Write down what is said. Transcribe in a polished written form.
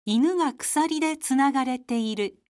犬が鎖でつながれている。